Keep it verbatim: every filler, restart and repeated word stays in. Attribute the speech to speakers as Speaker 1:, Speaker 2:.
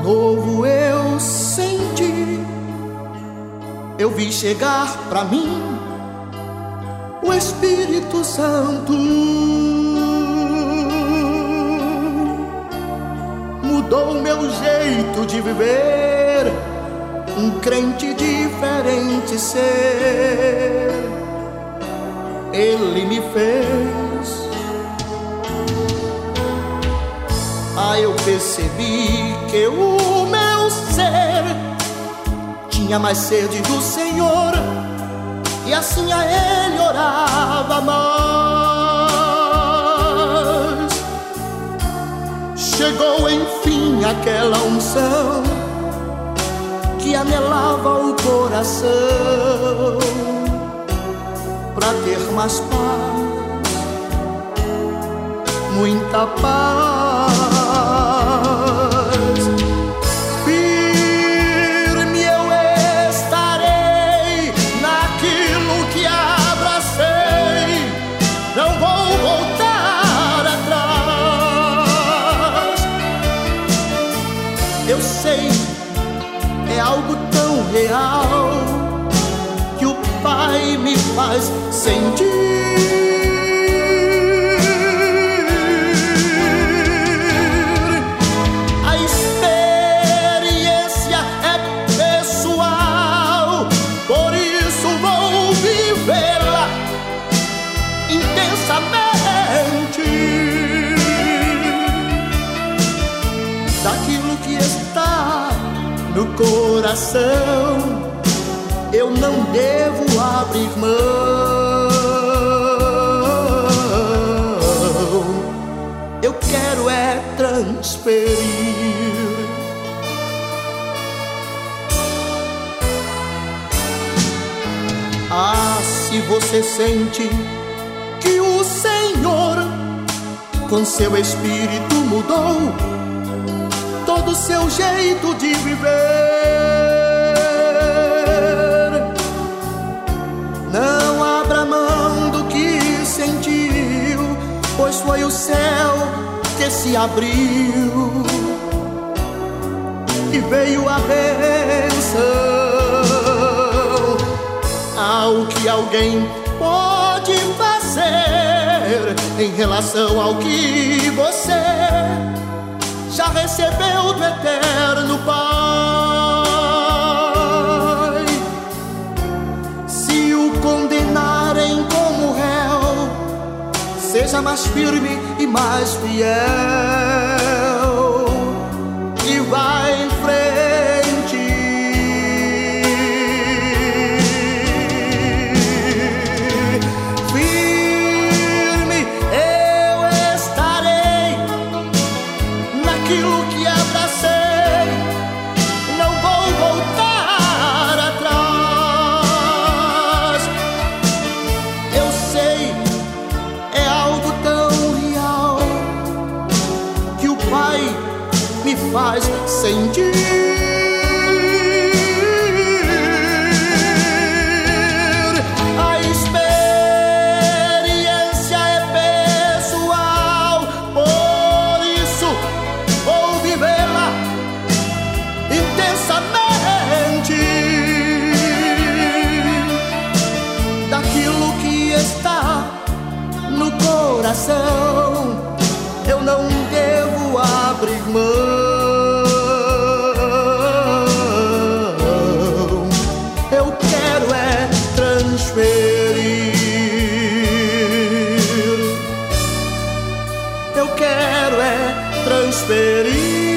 Speaker 1: novo eu senti. Eu vi chegar pra mim o Espírito Santo. Mudou meu jeito de viver, um crente diferente ser. Ele me fez. Ah, eu percebi que o meu ser tinha mais sede do Senhor, e assim a Ele orava mais. Chegou enfim aquela unção que anelava o coração, pra ter mais paz, muita paz. Firme eu estarei naquilo que abracei, não vou voltar atrás. Eu sei, é algo tão real que o Pai me faz sentir. A experiência é pessoal, por isso vou vivê-la intensamente. Daquilo que está no coração, eu não devo abrir mão. Eu quero é transferir. Ah, se você sente que o Senhor com seu Espírito mudou todo o seu jeito de viver, não abra mão do que sentiu, pois foi o céu que se abriu e veio a bênção. Ao que alguém pode fazer em relação ao que você já recebeu do eterno Pai. Se o condenarem como réu, seja mais firme e mais fiel, e vá em frente. Firme eu estarei naquilo que abracei, não vou voltar atrás. Eu sei, é algo tão real que o Pai me faz sentir. A experiência é pessoal, por isso vou vivê-la intensamente. Daquilo que está no coração, eu não devo abrir mão. Eu quero é transferir. Eu quero é transferir.